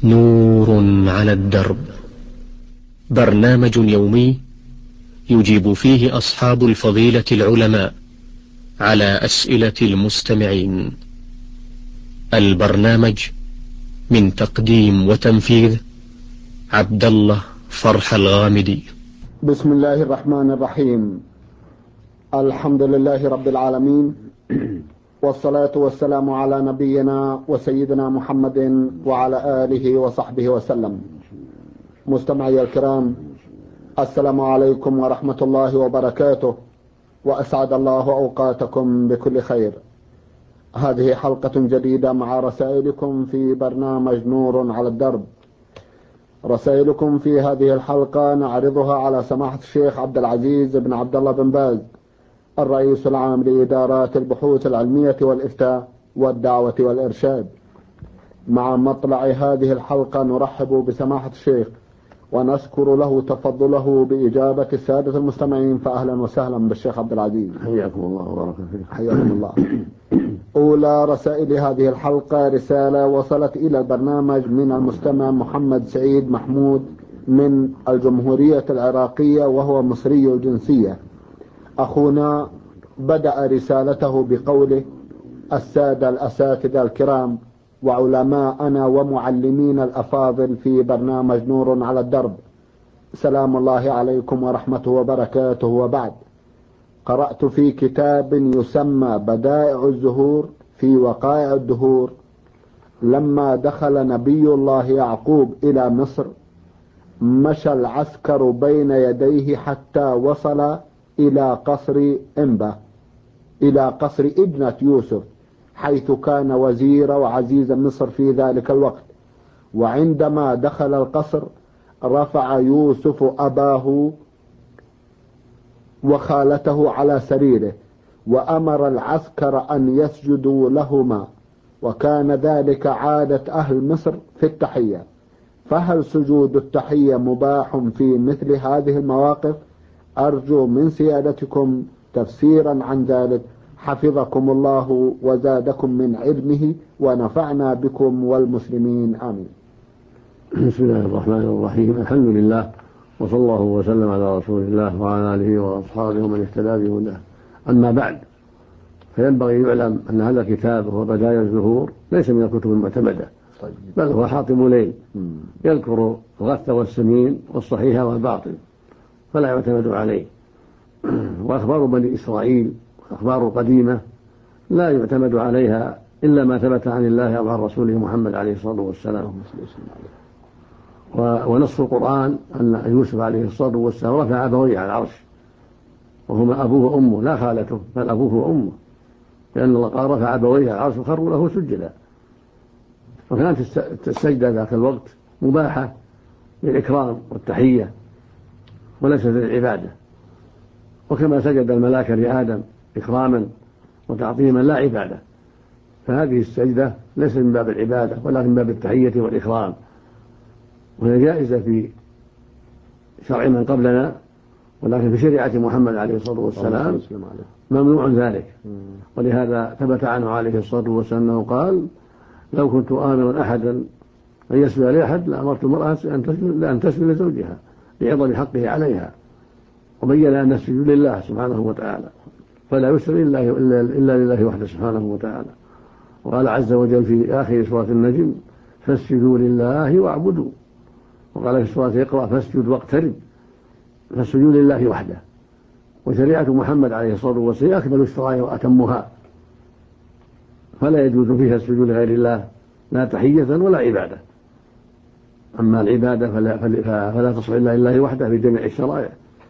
نور على الدرب، برنامج يومي يجيب فيه أصحاب الفضيلة العلماء على أسئلة المستمعين. البرنامج من تقديم وتنفيذ عبد الله فرح الغامدي. بسم الله الرحمن الرحيم. الحمد لله رب العالمين، والصلاة والسلام على نبينا وسيدنا محمد وعلى آله وصحبه وسلم. مستمعي الكرام، السلام عليكم ورحمة الله وبركاته، وأسعد الله أوقاتكم بكل خير. هذه حلقة جديدة مع رسائلكم في برنامج نور على الدرب. رسائلكم في هذه الحلقة نعرضها على سماحة الشيخ عبد العزيز بن عبد الله بن باز، الرئيس العام لإدارات البحوث العلمية والإفتاء والدعوة والإرشاد. مع مطلع هذه الحلقة نرحب بسماحة الشيخ ونشكر له تفضله بإجابة السادة المستمعين، فأهلا وسهلا بالشيخ عبد العزيز. حياكم الله وبارك فيك. حياكم الله. أولى رسائل هذه الحلقة رسالة وصلت إلى البرنامج من المستمع محمد سعيد محمود من الجمهورية العراقية، وهو مصري الجنسية. أخونا بدأ رسالته بقوله: السادة الأساتذة الكرام وعلماءنا ومعلمين الأفاضل في برنامج نور على الدرب، سلام الله عليكم ورحمته وبركاته. وبعد، قرأت في كتاب يسمى بدائع الزهور في وقائع الدهور: لما دخل نبي الله يعقوب إلى مصر مشى العسكر بين يديه حتى وصل إلى قصر إنبا، إلى قصر ابنة يوسف، حيث كان وزير وعزيز مصر في ذلك الوقت. وعندما دخل القصر رفع يوسف أباه وخالته على سريره، وأمر العسكر أن يسجدوا لهما، وكان ذلك عادة أهل مصر في التحية. فهل سجود التحية مباح في مثل هذه المواقف؟ أرجو من سيادتكم تفسيرا عن ذلك، حفظكم الله وزادكم من علمه ونفعنا بكم والمسلمين، آمين. بسم الله الرحمن الرحيم. الحمد لله، وصلى الله وسلم على رسول الله وعلى آله وأصحابه ومن اهتدى بهداه. أما بعد، فينبغي يعلم أن هذا الكتاب هو بدائع الزهور ليس من الكتب المعتمدة، بل هو حاطب ليل يذكر الغث والسمين والصحيح والباطل، فلا يعتمد عليه. وأخبار بني إسرائيل أخبار قديمة لا يعتمد عليها إلا ما ثبت عن الله أو عن رسوله محمد عليه الصلاة والسلام. ونص القرآن أن يوسف عليه الصلاة والسلام رفع أبويه على العرش، وهما أبوه وأمه لا خالته، بل أبوه وأمه، لأن الله قال رفع أبويه على العرش وخروا له سجدا. وكانت السجدة ذاك الوقت مباحة للإكرام والتحية وليست للعبادة، وكما سجد الملائكة لآدم إكراما وتعظيما لا عبادة، فهذه السجدة ليست من باب العبادة ولكن من باب التحية والإكرام، وهي جائزة في شرع من قبلنا، ولكن في شريعة محمد عليه الصلاة والسلام ممنوع ذلك. ولهذا ثبت عنه عليه الصلاة والسلام أنه قال: لو كنت آمرا أحدا أن يسجد لأحد لأمرت المرأة أن تسجد لزوجها لعظم حقه عليها، وبين أن السجود لله سبحانه وتعالى، فلا يسجد إلا لله وحده سبحانه وتعالى. وقال عز وجل في آخر سورة النجم: فاسجدوا لله واعبدوا. وقال في سورة اقرأ: فاسجد واقترب. فالسجود لله وحده. وشريعة محمد عليه الصلاة والسلام أكمل الشرائع وأتمها، فلا يجوز فيها السجود لغير الله لا تحية ولا عبادة. أما العبادة فلا تصح إلا لله وحده في جميع الشرائع،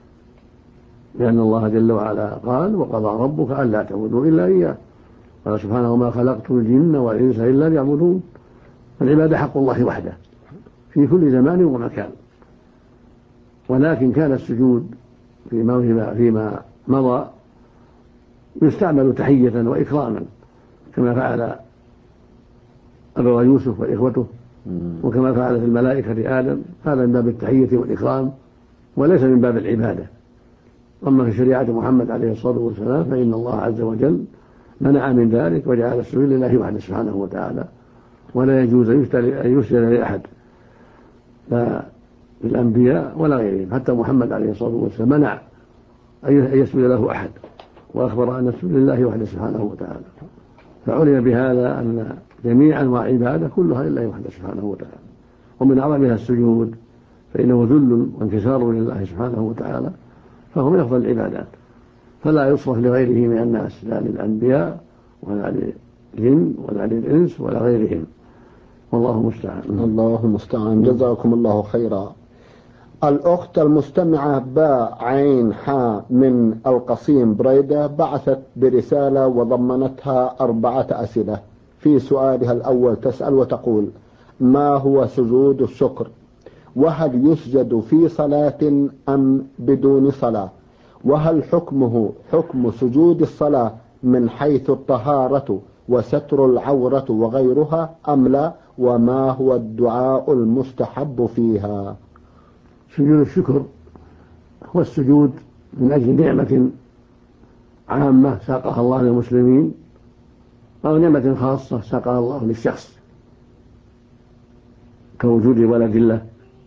لأن الله جل وعلا قال: وقضى ربك ألا تعبدوا إلا إياه. قال سبحانه: ما خلقت الجن والإنس إلا ليعبدون. فالعبادة حق الله وحده في كل زمان ومكان. ولكن كان السجود فيما مضى يستعمل تحية وإكراما، كما فعل أبو يوسف وإخوته، وكما فعلت الملائكة لآدم. هذا من باب التحية والإكرام وليس من باب العبادة. أما في شريعة محمد عليه الصلاة والسلام فإن الله عز وجل منع من ذلك وجعل السجود لله وحده سبحانه وتعالى، ولا يجوز أن يسجد لأحد لا للأنبياء ولا غيرهم، حتى محمد عليه الصلاة والسلام منع أن يسجد له أحد، وأخبر أن السجود لله وحده سبحانه وتعالى. فعلم بهذا أن جميع أنواع عبادة كلها لله وحده سبحانه وتعالى، ومن أعظمها السجود، فإنه ذل وانكسار لله سبحانه وتعالى، فهو من أفضل العبادات، فلا يصرف لغيره من الناس، لا للأنبياء ولا للجن ولا للإنس ولا غيرهم، والله المستعان. الله المستعان. جزاكم الله خيرا. الأخت المستمعة باء عين حاء من القصيم بريدة بعثت برسالة وضمنتها 4 أسئلة. في سؤالها الأول تسأل وتقول: ما هو سجود الشكر؟ وهل يسجد في صلاة أم بدون صلاة؟ وهل حكمه حكم سجود الصلاة من حيث الطهارة وستر العورة وغيرها أم لا؟ وما هو الدعاء المستحب فيها؟ سجود الشكر هو السجود من أجل نعمة عامة ساقها الله للمسلمين، أو نعمة خاصة ساقها الله للشخص، كوجود ولد له،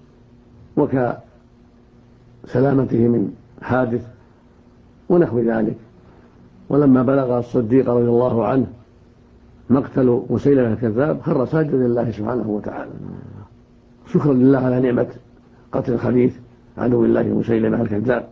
وكسلامته من حادث ونحو ذلك. ولما بلغ الصديق رضي الله عنه مقتل مسيلمة الكذاب خر ساجدا لله سبحانه وتعالى، شكرا لله على نعمة قتل الخبيث عدو الله مسيلمة الكذاب.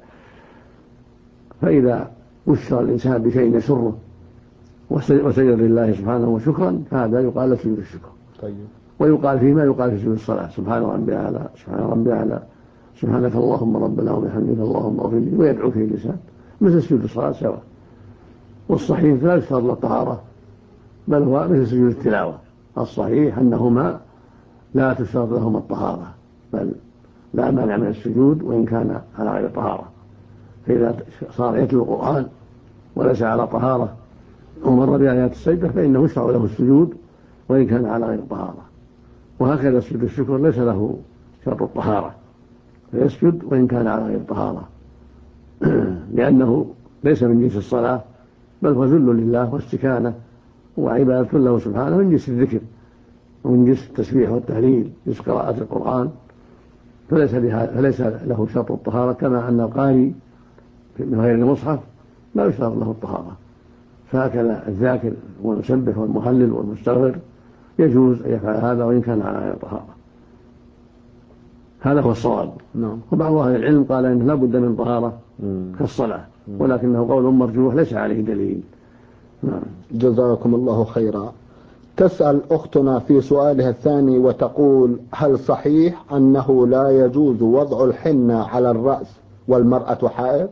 فإذا بشر الإنسان بشيء يسره وسجد لله سبحانه وشكرا، فهذا يقال له سجود الشكر. طيب. ويقال فيما يقال في سجود الصلاة: سبحان ربي أعلى، سبحان ربي أعلى، سبحانك اللهم ربنا وبحمدك اللهم اغفر لي، ويدعو في اللسان، مثل سجود الصلاة سواء. والصحيح لا يشترط له الطهارة، بل هو مثل سجود التلاوة. الصحيح أنهما لا تشترط لهما الطهارة، بل لا مانع من السجود وإن كان على غير طهارة. فإذا صار يتلو القرآن وليس على طهارة ومر بآيات السجدة فإنه يشرع له السجود وإن كان على غير طهارة. وهكذا سجود الشكر ليس له شرط الطهارة، فيسجد وإن كان على غير طهارة، لأنه ليس من جنس الصلاة، بل هو ذل لله واستكانة وعبادة له سبحانه، من جنس الذكر ومن جنس التسبيح والتهليل، جنس قراءة القرآن، فليس له شرط الطهارة، كما أن القارئ من غير المصحف لا يشترط له الطهارة. فهكذا الذاكر والمسبح والمهلل والمستغفر يجوز أن يفعل هذا وإن كان على غير طهارة. هذا هو الصواب. وبعض أهل العلم قال إنه لا بد من طهارة كالصلاة، ولكنه قول مرجوح ليس عليه دليل. جزاكم الله خيرا. تسأل أختنا في سؤالها الثاني وتقول: هل صحيح أنه لا يجوز وضع الحنة على الرأس والمرأة حائض؟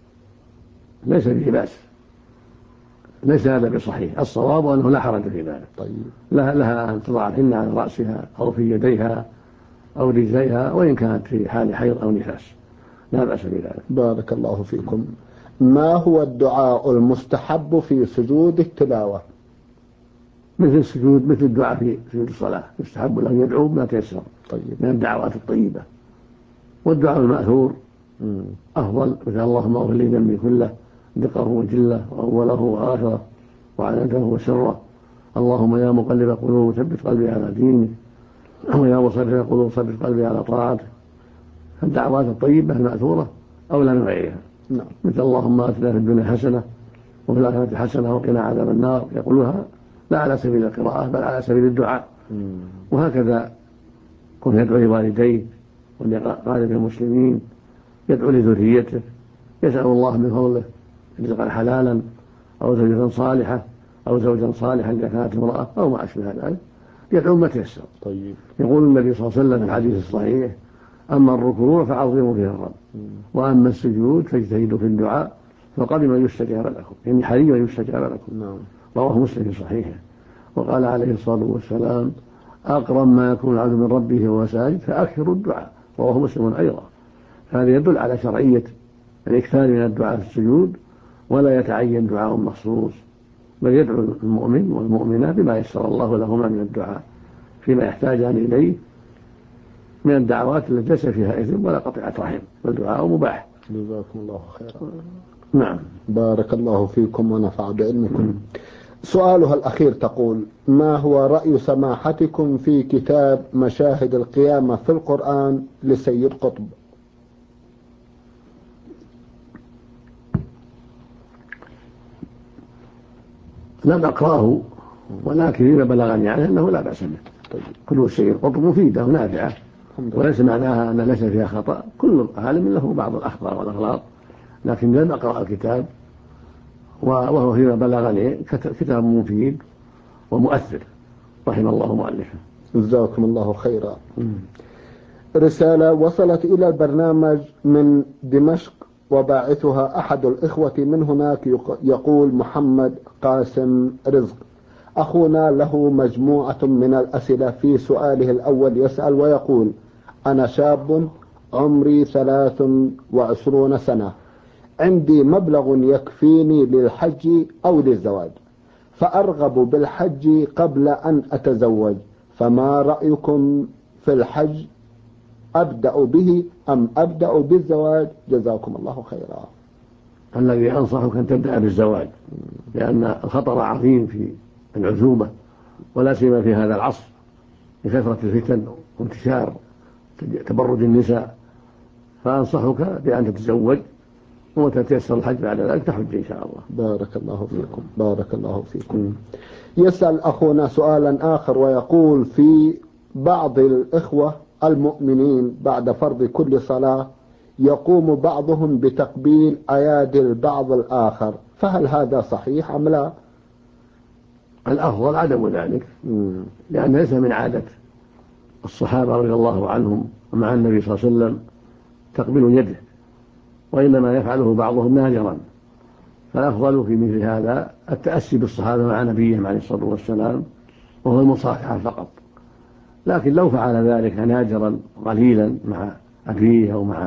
ليس به بأس، ليس هذا بصحيح. الصواب أنه لا حرج في ذلك. طيب. لها أن تضع الحنة على رأسها أو في يديها أو رجليها، وإن كانت في حال حيض أو نفاس لا بأس بذلك. بارك الله فيكم. ما هو الدعاء المستحب في سجود التلاوة؟ مثل الدعاء في سجود الصلاة، يستحب له يدعو بما تيسر من الدعوات الطيبة. والدعاء المأثور أفضل، مثل: اللهم اغفر لي ذنبي كله دقه وجله وأوله وآخره وعنته وسره، اللهم يا مقلب قلوب ثبت قلبي على دينك، ويا مصرف قلوب ثبت قلبي على طاعتك. الدعوات الطيبة المأثورة أولى من غيرها. مثل: اللهم آتنا في الدنيا حسنة وفي الآخرة حسنة وقنا عذاب النار، يقولها لا على سبيل القراءة بل على سبيل الدعاء. وهكذا كن يدعو لوالديه ولقارب المسلمين، يدعو لذريته، يسأل الله من فضله رزقا حلالا أو زوجة صالحة أو زوجا صالحا إذا كانت امرأة أو ما أشبه ذلك، يدعو ما تيسر. طيب. يقول النبي صلى الله عليه وسلم في الحديث الصحيح: أما الركوع فعظموا فيه الرب، وأما السجود فاجتهدوا في الدعاء فقبل ما يستجاب لكم، يعني حري ما يستجاب لكم. رواه مسلم في صحيحه. وقال عليه الصلاة والسلام: أقرب ما يكون العبد من ربه وهو ساجد فأكثروا الدعاء، رواه مسلم أيضا. هذا يدل على شرعية الإكثار من الدعاء في السجود، ولا يتعين دعاء مخصوص، بل يدعو المؤمن والمؤمنة بما يسر الله لهما من الدعاء فيما يحتاجان إليه من الدعوات التي ليس فيها إثم ولا قطيعة رحم، والدعاء مباح. جزاكم الله خيرا. نعم. بارك الله فيكم ونفع بعلمكم. سؤالها الأخير تقول: ما هو رأي سماحتكم في كتاب مشاهد القيامة في القرآن لسيد قطب؟ لم أقرأه، ولكن فيما بلغني عنه أنه لا بأس به. كل السيد قطب مفيدة ونافعة، وليس معناها أن ليس فيها خطأ. كل عالم له بعض الأخطاء والأغلاط، لكن لم أقرأ الكتاب، وهو فيما بلغني كتاب مفيد ومؤثر، رحم الله مؤلفه. جزاكم الله خيرا. رسالة وصلت إلى البرنامج من دمشق، وباعثها أحد الإخوة من هناك، يقول محمد قاسم رزق. أخونا له مجموعة من الأسئلة. في سؤاله الأول يسأل ويقول: أنا شاب عمري 23 سنة، عندي مبلغ يكفيني للحج أو للزواج، فأرغب بالحج قبل أن أتزوج، فما رأيكم في الحج؟ أبدأ به أم أبدأ بالزواج؟ جزاكم الله خيرا. الذي أنصحك أن تبدأ بالزواج، لأن الخطر عظيم في العزوبة، ولا سيما في هذا العصر لكثرة الفتن وانتشار تبرج النساء. فأنصحك بأن تتزوج، وتتيسر الحج بعد ذلك تحج إن شاء الله. بارك الله فيكم. بارك الله فيكم. يسأل أخونا سؤالا آخر ويقول: في بعض الإخوة المؤمنين بعد فرض كل صلاة يقوم بعضهم بتقبيل أيادي البعض الآخر، فهل هذا صحيح أم لا؟ الأفضل عدم ذلك، لأن ليس من عادة الصحابة رضي الله عنهم ومع النبي صلى الله عليه وسلم تقبيل يده، وإنما يفعله بعضهم نادرا. فالأفضل في مثل هذا التأسي بالصحابة مع نبيهم عليه الصلاة والسلام، وهو المصافحة فقط. لكن لو فعل ذلك نادرا قليلا مع أبيه أو مع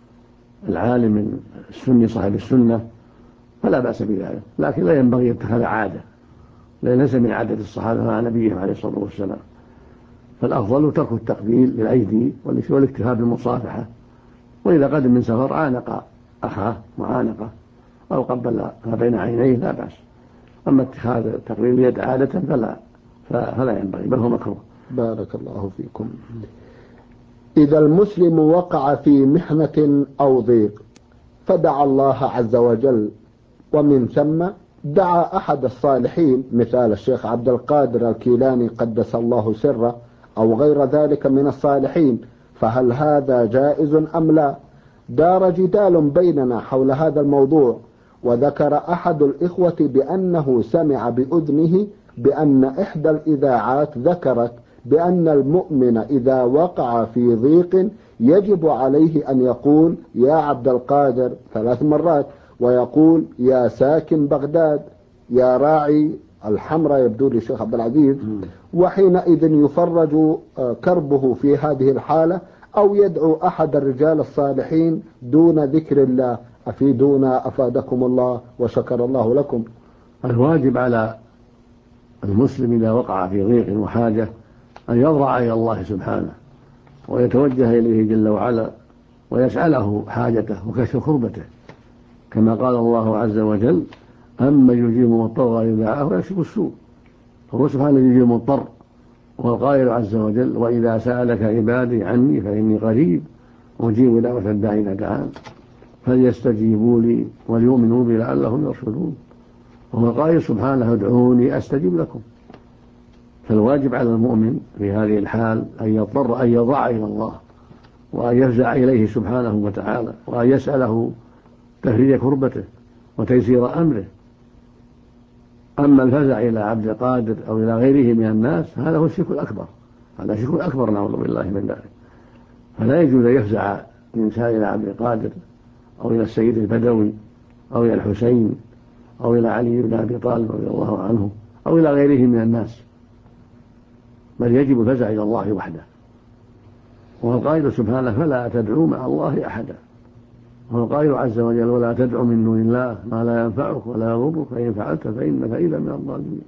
العالم السني صاحب السنة فلا بأس بذلك، لكن لا ينبغي اتخاذ عادة، لأن ليس من عادة الصحابة مع نبيهم عليه الصلاة والسلام. فالأفضل ترك التقبيل للأيدي والاكتفاء بالمصافحة، وإذا قدم من سفر عانق أخاه معانقة أو قبل ما بين عينيه لا بأس. أما اتخاذ تقبيل اليد عادة فلا ينبغي، بل هو مكروه. بارك الله فيكم. إذا المسلم وقع في محنة أو ضيق فدعا الله عز وجل، ومن ثم دعا أحد الصالحين مثال الشيخ عبد القادر الكيلاني قدس الله سره أو غير ذلك من الصالحين، فهل هذا جائز أم لا؟ دار جدال بيننا حول هذا الموضوع، وذكر أحد الإخوة بأنه سمع بأذنه بأن إحدى الإذاعات ذكرت بأن المؤمن إذا وقع في ضيق يجب عليه أن يقول يا عبد القادر 3 مرات، ويقول يا ساكن بغداد، يا راعي الحمراء، يبدو لي الشيخ عبد العزيز، وحينئذ يفرج كربه في هذه الحالة، أو يدعو أحد الرجال الصالحين دون ذكر الله. أفيدونا أفادكم الله وشكر الله لكم. الواجب على المسلم إذا وقع في ضيق وحاجة أن يضرع إلى الله سبحانه، ويتوجه إليه جل وعلا، ويسأله حاجته وكشف كربته، كما قال الله عز وجل: أما يجيب مضطر إذا دعاه ويكشف السوء. فهو سبحانه يجيب المضطر، والقائل عز وجل: وإذا سألك عبادي عني فإني قريب أجيب دعوة الداعي إذا دعان فليستجيبوا لي وليؤمنوا بي لعلهم يرشدون. وهو القائل سبحانه: ادعوني أستجب لكم. فالواجب على المؤمن في هذه الحال أن يضطر، أن يضع إلى الله، وأن يفزع إليه سبحانه وتعالى، وأن يسأله تفريج كربته وتيسير أمره. أما الفزع إلى عبد القادر أو إلى غيره من الناس هذا هو الشرك الأكبر، هذا شرك أكبر نعوذ بالله من ذلك. فلا يجوز أن يفزع الإنسان إلى عبد القادر أو إلى السيد البدوي أو إلى الحسين أو إلى علي بن أبي طالب رضي الله عنه أو إلى غيره من الناس، بل يجب الفزع إلى الله وحده. والقائل سبحانه: فلا تدعوا مع الله أحدا. والقائل عز وجل: ولا تدعوا من دون الله ما لا ينفعك ولا يضرك فإن فعلت فإنك إذا من الظالمين.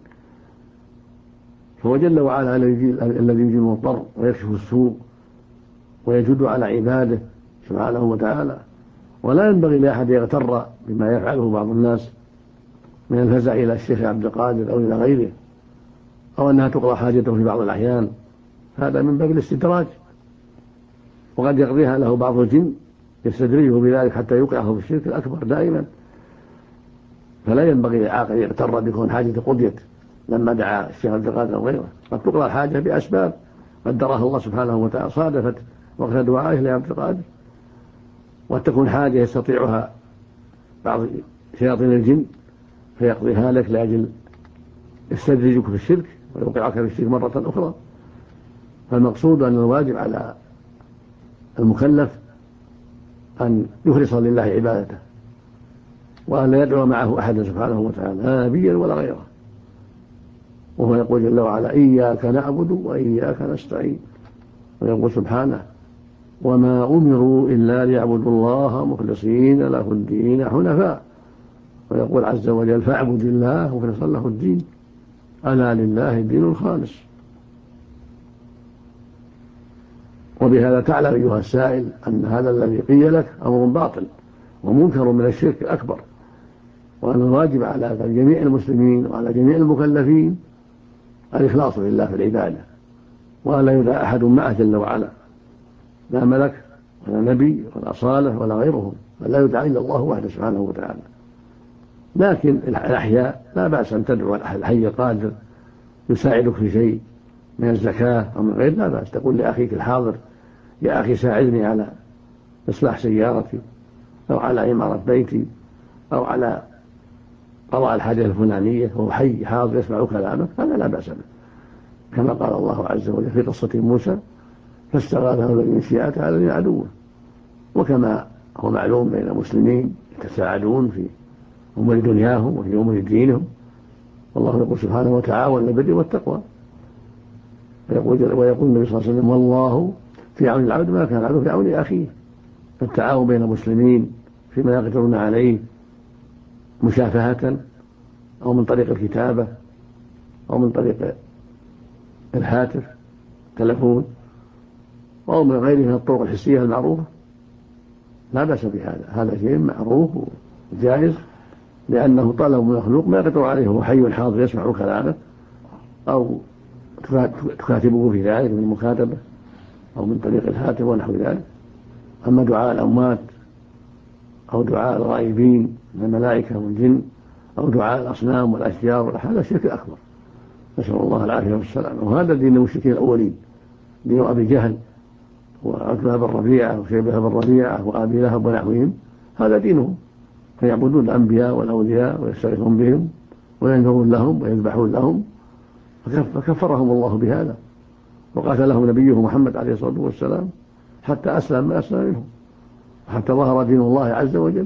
فهو جل وعلا الذي يجيب المضطر ويكشف السوء ويجد على عباده سبحانه وتعالى، ولا ينبغي لأحد يغتر بما يفعله بعض الناس من الفزع إلى الشيخ عبد القادر أو إلى غيره، أو أنها تقضى حاجته في بعض الأحيان، هذا من باب الاستدراج، وقد يقضيها له بعض الجن يستدرجه بذلك حتى يوقعه في الشرك الأكبر دائما. فلا ينبغي للعاقل يغتر بكون حاجة قضيت لما دعا الشيخ عبد القادر أو غيره، قد تقضى الحاجة بأسباب قدرها الله سبحانه وتعالى صادفت وقت دعائه لعبد القادر، وتكون حاجة يستطيعها بعض شياطين الجن فيقضيها لك لأجل يستدرجك في الشرك ويوقعك في الشرك مرة أخرى. فالمقصود أن الواجب على المكلف أن يخلص لله عبادته، وأن لا يدعو معه أحدا سبحانه وتعالى لا نبيا ولا غيره. وهو يقول جل وعلا إياك نعبد وإياك نستعين، ويقول سبحانه وما أمروا إلا ليعبدوا الله مخلصين له الدين حنفاء، ويقول عز وجل فاعبد الله مخلصا له الدين ألا لله الدين الخالص. وبهذا تعلم أيها السائل أن هذا الذي قيل لك أمر باطل ومنكر من الشرك الأكبر، وأن الواجب على جميع المسلمين وعلى جميع المكلفين الإخلاص لله في العبادة، وأن لا يدعى أحد معه جل وعلا، لا ملك ولا نبي ولا صالح ولا غيرهم، بل لا يدعى إلا الله وحده سبحانه وتعالى. لكن الأحياء لا بأس أن تدعو الحي القادر يساعدك في شيء من الزكاة أو من غير، لا بأس تقول لأخيك الحاضر يا أخي ساعدني على إصلاح سيارتي أو على عمارة بيتي أو على قضاء الحاجة الفلانية، وهو حي حاضر يسمع كلامك، هذا لا بأس به، كما قال الله عز وجل في قصة موسى فاستغاثه الذي من شيعته على عدوه. وكما هو معلوم بين المسلمين يتساعدون في أمور دنياهم وفي أمور دينهم، والله يقول سبحانه وتعاونوا على البر والتقوى، ويقول النبي صلى الله عليه وسلم والله في عون العبد ما كان العبد في عون أخيه. فالتعاون بين المسلمين فيما يقدرون عليه مشافهة أو من طريق الكتابة أو من طريق الهاتف تلفون أو من غيره من الطرق الحسية المعروفة لا بأس بهذا، هذا شيء معروف وجائز، لأنه طلب مخلوق ما يقدر عليه، هو حي حاضر يسمع كلامه، أو تكاتبه في ذلك من المكاتبة أو من طريق الهاتف ونحو ذلك. أما دعاء الأموات أو دعاء الغائبين من الملائكة والجن أو دعاء الأصنام والأشجار هذا شرك أكبر، نسأل الله العافية والسلامة. وهذا دين المشركين الأولين، دين أبي جهل وعتبة بن ربيعة وشيبة بن ربيعة وأبي لهب ونحوهم، هذا دينهم، فيعبدون الأنبياء والأولياء ويستغيثون بهم وينذرون لهم ويذبحون لهم، فكفرهم الله بهذا، وقاتلهم نبيه محمد عليه الصلاة والسلام حتى أسلم ما أسلم منهم، حتى ظهر دين الله عز وجل.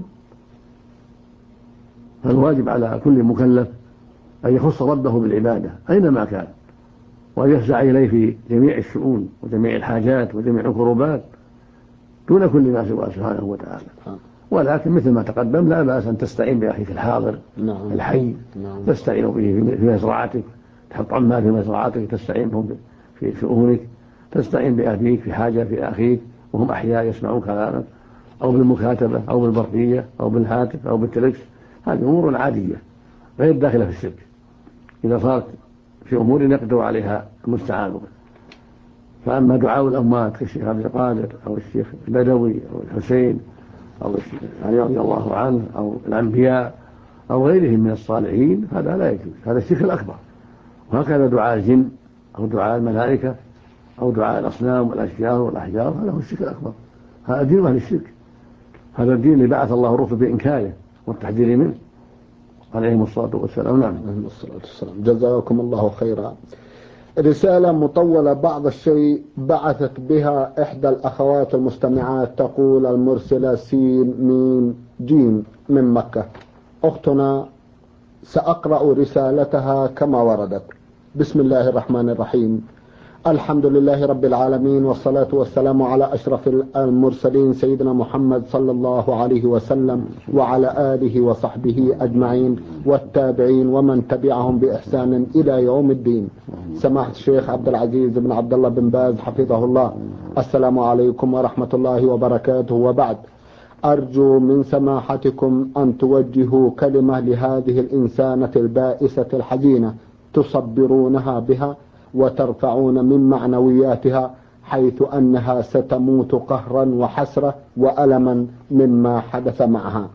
فالواجب على كل مكلف أن يخص ربه بالعبادة أينما كان، وأن يفزع إليه في جميع الشؤون وجميع الحاجات وجميع الكروبات دون كل ما سواه سبحانه وتعالى. ولكن مثل ما تقدم لا بأس أن تستعين بأخيك الحاضر الحي، تستعين به في مزرعتك، تحط عمال في مزرعتك تستعين بهم في شؤونك، تستعين بأبيك في حاجة في أخيك وهم أحياء يسمعون كلامك، أو بالمكاتبة أو بالبرقية أو بالهاتف أو بالتلكس، هذه أمور عادية غير داخلة في الشرك إذا صارت في أمور يقدر عليها المستعان به. فأما دعاء الأموات كالشيخ عبد القادر أو الشيخ البدوي أو الحسين أو الشيخ علي رضي الله عنه أو الأنبياء أو غيرهم من الصالحين هذا لا يجوز، هذا الشرك الأكبر. وهكذا دعاء الجن أو دعاء الملائكة أو دعاء الأصنام والأشجار والأحجار هذا هو الشرك الأكبر، هذا دين أهل الشرك، هذا الدين اللي بعث الله الرسل بإنكاره والتحذير منه عليهم الصلاة والسلام. نعم. جزاكم الله خيرا. رسالة مطولة بعض الشيء بعثت بها إحدى الأخوات المستمعات، تقول المرسلة سين ميم جيم من مكة: أختنا سأقرأ رسالتها كما وردت. بسم الله الرحمن الرحيم. الحمد لله رب العالمين، والصلاة والسلام على أشرف المرسلين سيدنا محمد صلى الله عليه وسلم وعلى آله وصحبه أجمعين والتابعين ومن تبعهم بإحسان إلى يوم الدين. سماحة الشيخ عبد العزيز بن عبد الله بن باز حفظه الله، السلام عليكم ورحمة الله وبركاته. وبعد، أرجو من سماحتكم أن توجهوا كلمة لهذه الإنسانة البائسة الحزينة تصبرونها بها وترفعون من معنوياتها، حيث أنها ستموت قهرا وحسرة وألما مما حدث معها.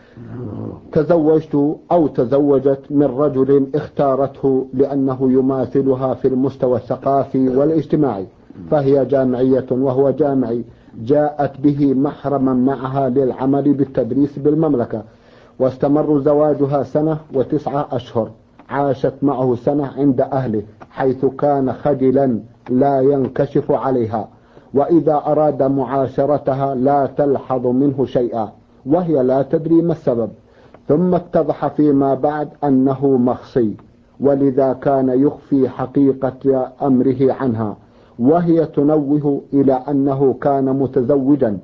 تزوجت من رجل اختارته لأنه يماثلها في المستوى الثقافي والاجتماعي، فهي جامعية وهو جامعي، جاءت به محرما معها للعمل بالتدريس بالمملكة، واستمر زواجها 1 و9 أشهر. عاشت معه سنة عند أهله، حيث كان خجلا لا ينكشف عليها، وإذا أراد معاشرتها لا تلحظ منه شيئا، وهي لا تدري ما السبب. ثم اتضح فيما بعد أنه مخصي، ولذا كان يخفي حقيقة أمره عنها، وهي تنوه إلى أنه كان متزوجا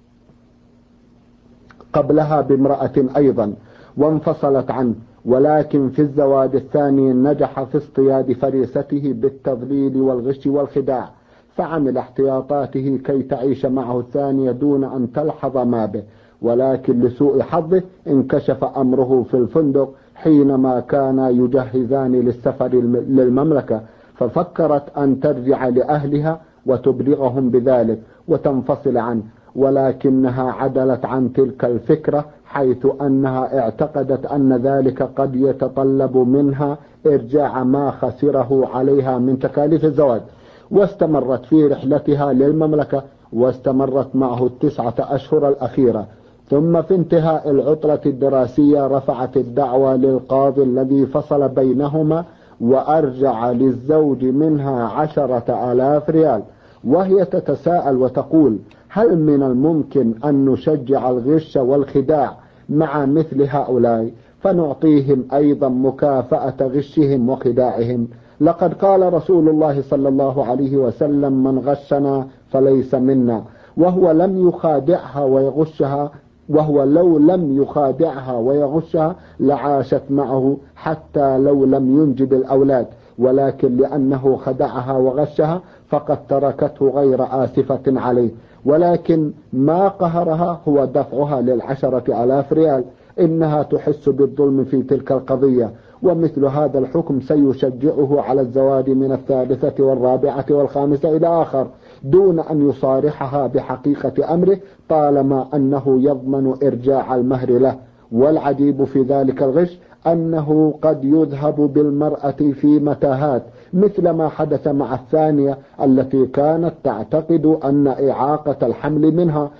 قبلها بامرأة أيضا وانفصلت عنه، ولكن في الزواج الثاني نجح في اصطياد فريسته بالتضليل والغش والخداع، فعمل احتياطاته كي تعيش معه الثانية دون أن تلحظ ما به. ولكن لسوء حظه انكشف أمره في الفندق حينما كانا يجهزان للسفر للمملكة، ففكرت أن ترجع لأهلها وتبلغهم بذلك وتنفصل عنه، ولكنها عدلت عن تلك الفكرة، حيث أنها اعتقدت أن ذلك قد يتطلب منها إرجاع ما خسره عليها من تكاليف الزواج، واستمرت في رحلتها للمملكة، واستمرت معه 9 أشهر الأخيرة. ثم في انتهاء العطلة الدراسية رفعت الدعوى للقاضي الذي فصل بينهما، وأرجع للزوج منها 10,000 ريال، وهي تتساءل وتقول: هل من الممكن أن نشجع الغش والخداع مع مثل هؤلاء فنعطيهم أيضا مكافأة غشهم وخداعهم؟ لقد قال رسول الله صلى الله عليه وسلم: من غشنا فليس منا. وهو لو لم يخادعها ويغشها لعاشت معه حتى لو لم ينجب الأولاد، ولكن لأنه خدعها وغشها فقد تركته غير آسفة عليه. ولكن ما قهرها هو دفعها ل10,000 ريال. إنها تحس بالظلم في تلك القضية، ومثل هذا الحكم سيشجعه على الزواج من 3 و4 و5 إلى آخر، دون أن يصارحها بحقيقة أمره، طالما أنه يضمن إرجاع المهر له. والعجيب في ذلك الغش أنه قد يذهب بالمرأة في متاهات، مثل ما حدث مع الثانية التي كانت تعتقد أن إعاقة الحمل منها،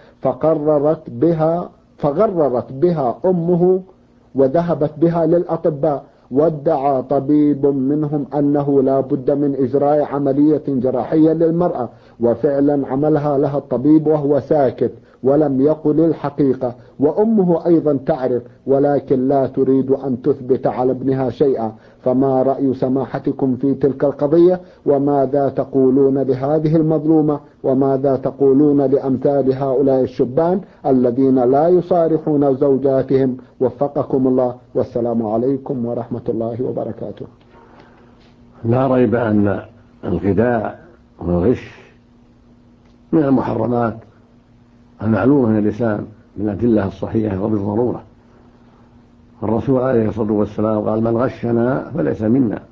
فغررت بها أمه وذهبت بها للأطباء، وادعى طبيب منهم أنه لا بد من إجراء عملية جراحية للمرأة، وفعلا عملها لها الطبيب وهو ساكت ولم يقل الحقيقة، وأمه أيضا تعرف ولكن لا تريد أن تثبت على ابنها شيئا. فما رأي سماحتكم في تلك القضية؟ وماذا تقولون لهذه المظلومة؟ وماذا تقولون لأمثال هؤلاء الشبان الذين لا يصارحون زوجاتهم؟ وفقكم الله، والسلام عليكم ورحمة الله وبركاته. لا ريب أن الخداع والغش من المحرمات المعلومة من اللسان بالأدلة الصحيحة وبالضرورة. الرسول عليه الصلاة والسلام قال: من غشنا فليس منا.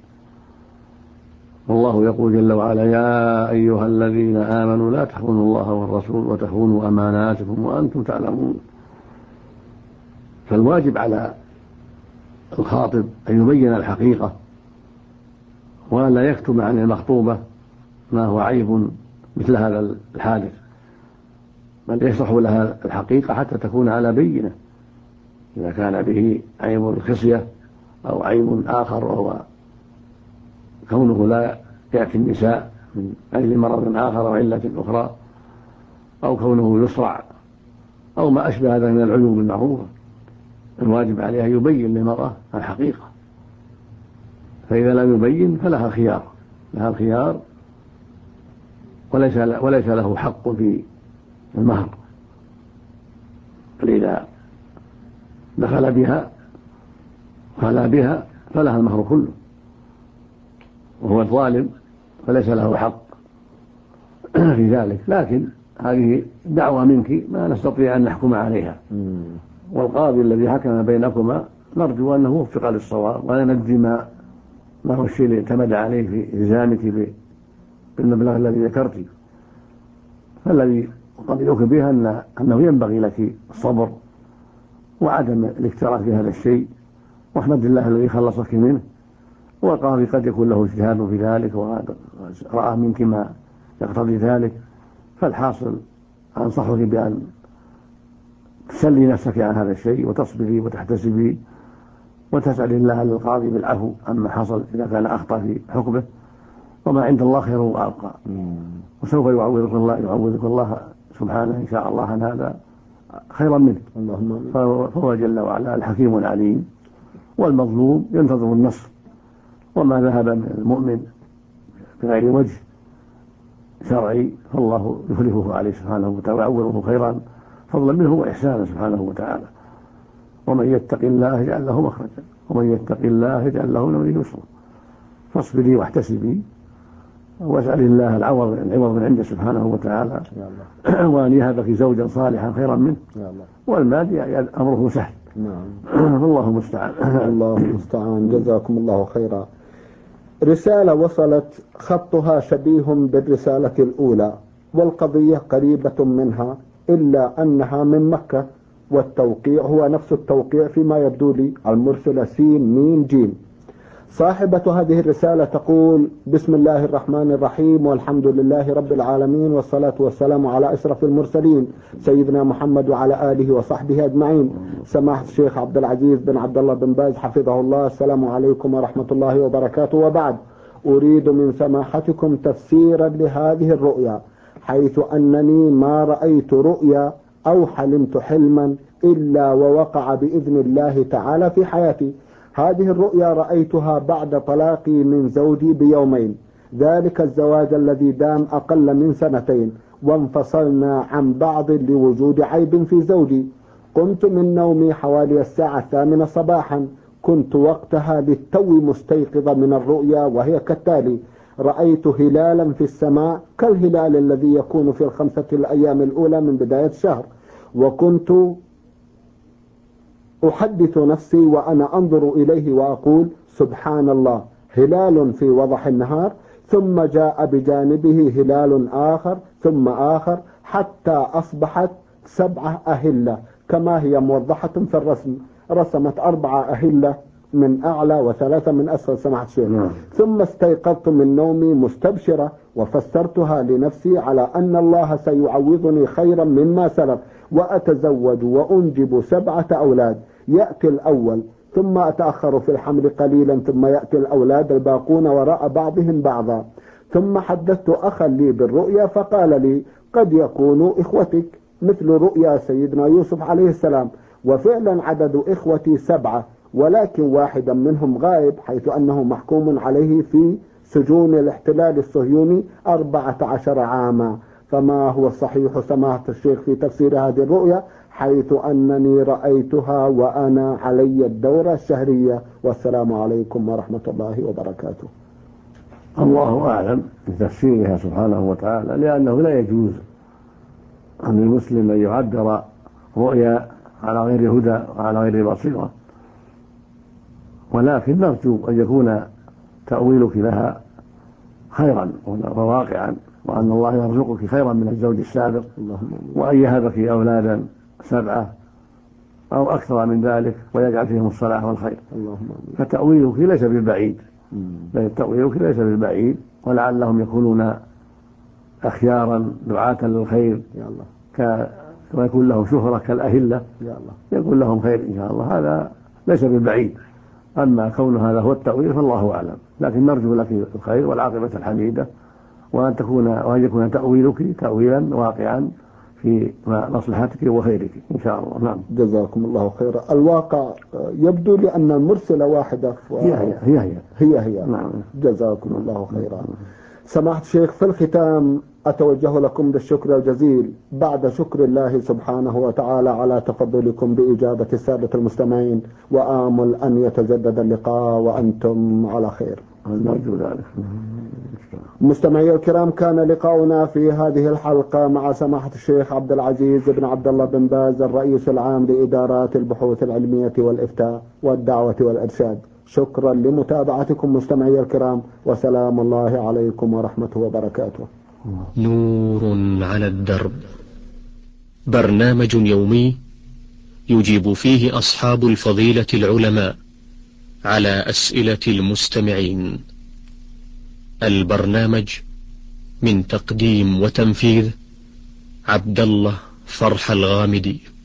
والله يقول جل وعلا: يا أيها الذين آمنوا لا تخونوا الله والرسول وتخونوا أماناتكم وأنتم تعلمون. فالواجب على الخاطب أن يبين الحقيقة، وأن لا يكتم عن المخطوبة ما هو عيب مثل هذا الحادث، بل يشرح لها الحقيقة حتى تكون على بينة. إذا كان به عيب الخصية أو عيب آخر، وهو كونه لا يأتي النساء من أجل مرض آخر أو علة أخرى، أو كونه يصرع أو ما أشبه هذا من العيوب المعروفة، الواجب عليها يبين للمرأة الحقيقة. فإذا لم يبين فلها الخيار، وليس له حق في المهر. فإذا دخل بها خلا بها فلها المهر كله، وهو الظالم فليس له حق في ذلك. لكن هذه دعوة منك ما نستطيع أن نحكم عليها، والقاضي الذي حكم بينكما نرجو أنه وفق للصواب ولا ندي ما هو الشيء اللي اعتمد عليه في إلزامك بالمبلغ الذي ذكرت. فالذي أطمئنك به أنه ينبغي لك الصبر وعدم الاكتراث في هذا الشيء، واحمد الله الذي خلصك منه. والقاضي قد يكون له اجتهاد في ذلك ورأى منك ما يقتضي ذلك، فالحاصل أنصحك بأن تسلي نفسك عن هذا الشيء وتصبري وتحتسبي وتسأل الله للقاضي بالعفو عما حصل إذا كان أخطأ في حكمه، وما عند الله خير وأبقى، وسوف يعوضك الله سبحانه إن شاء الله عن هذا خيرا منه. فهو جل وعلا الحكيم العليم، والمظلوم ينتظر النصر، وما ذهب من المؤمن بغير وجه شرعي فالله يخلفه عليه سبحانه وتعالى ويعوضه خيرا فضلا منه وإحسانا سبحانه وتعالى. ومن يتق الله يجعل له مخرجا ومن يتق الله يجعل له من أمره يسرا. فاصبري واحتسبي واسأل الله العوض من عنده سبحانه وتعالى، وأن يهبك زوجا صالحا خيرا منه، والمال أمره سهل. الله المستعان. الله المستعان. جزاكم الله خيرا. رسالة وصلت خطها شبيه بالرسالة الأولى والقضية قريبة منها، إلا أنها من مكة، والتوقيع هو نفس التوقيع فيما يبدو لي، المرسلة سين ميم جيم. صاحبة هذه الرسالة تقول: بسم الله الرحمن الرحيم، والحمد لله رب العالمين، والصلاة والسلام على أشرف المرسلين سيدنا محمد وعلى آله وصحبه أجمعين. سماحة الشيخ عبد العزيز بن عبد الله بن باز حفظه الله، السلام عليكم ورحمة الله وبركاته. وبعد، أريد من سماحتكم تفسيرا لهذه الرؤيا، حيث أنني ما رأيت رؤيا أو حلمت حلما إلا ووقع بإذن الله تعالى في حياتي. هذه الرؤيا رأيتها بعد طلاقي من زوجي بيومين، ذلك الزواج الذي دام أقل من 2 وانفصلنا عن بعض لوجود عيب في زوجي. قمت من نومي حوالي الساعة 8 صباحا، كنت وقتها للتو مستيقظة من الرؤيا، وهي كالتالي: رأيت هلالا في السماء كالهلال الذي يكون في 5 الأيام الأولى من بداية الشهر، وكنت أحدث نفسي وأنا أنظر إليه وأقول: سبحان الله، هلال في وضح النهار، ثم جاء بجانبه هلال آخر ثم آخر، حتى أصبحت 7 أهلة كما هي موضحة في الرسم. رسمت 4 أهلة من أعلى و3 من أسفل سماحة الشيخ. ثم استيقظت من نومي مستبشرة، وفسرتها لنفسي على أن الله سيعوضني خيرا مما سلف، وأتزوج وأنجب 7 أولاد، يأتي الأول ثم أتأخر في الحمل قليلا، ثم يأتي الأولاد الباقون وراء بعضهم بعضا. ثم حدثت أخا لي بالرؤيا فقال لي: قد يكونوا إخوتك مثل رؤيا سيدنا يوسف عليه السلام. وفعلا عدد إخوتي 7، ولكن واحدا منهم غائب، حيث أنه محكوم عليه في سجون الاحتلال الصهيوني 14 عاما. فما هو الصحيح سماحة الشيخ في تفسير هذه الرؤيا، حيث أنني رأيتها وأنا علي الدورة الشهرية؟ والسلام عليكم ورحمة الله وبركاته. الله أعلم بتفسيرها سبحانه وتعالى، لأنه لا يجوز أن المسلم أن يعبر رؤيا على غير هدى وعلى غير بصيرة، ولكن نرجو أن يكون تأويلك لها خيرا وواقعا، وأن الله يرزقك خيرا من الزوج السابق، وأن يهبك أولادا 7 أو أكثر من ذلك، ويجعل فيهم الصلاح والخير. فتأويلك ليس بالبعيد، ولعلهم يكونون أخيارا دعاة للخير، ويكون لهم شهرة كالأهلة، يكون لهم خير إن شاء الله، هذا ليس بالبعيد. أما كون هذا هو التأويل فالله أعلم، لكن نرجو لك الخير والعاقبة الحميدة، وأن يكون تأويلك تأويلا واقعا في مصلحتك وخيرك إن شاء الله. نعم. جزاكم الله خيرا. الواقع يبدو لأن المرسلة واحدة هي. نعم. جزاكم الله خيرا. سماحة الشيخ، في الختام أتوجه لكم بالشكر الجزيل بعد شكر الله سبحانه وتعالى على تفضلكم بإجابة السادة المستمعين، وآمل أن يتجدد اللقاء وأنتم على خير. نرجو ذلك. مستمعي الكرام، كان لقاؤنا في هذه الحلقة مع سماحة الشيخ عبد العزيز بن عبد الله بن باز، الرئيس العام لإدارات البحوث العلمية والإفتاء والدعوة والإرشاد. شكرا لمتابعتكم مستمعي الكرام، وسلام الله عليكم ورحمته وبركاته. نور على الدرب، برنامج يومي يجيب فيه أصحاب الفضيلة العلماء على أسئلة المستمعين. البرنامج من تقديم وتنفيذ عبد الله فرح الغامدي.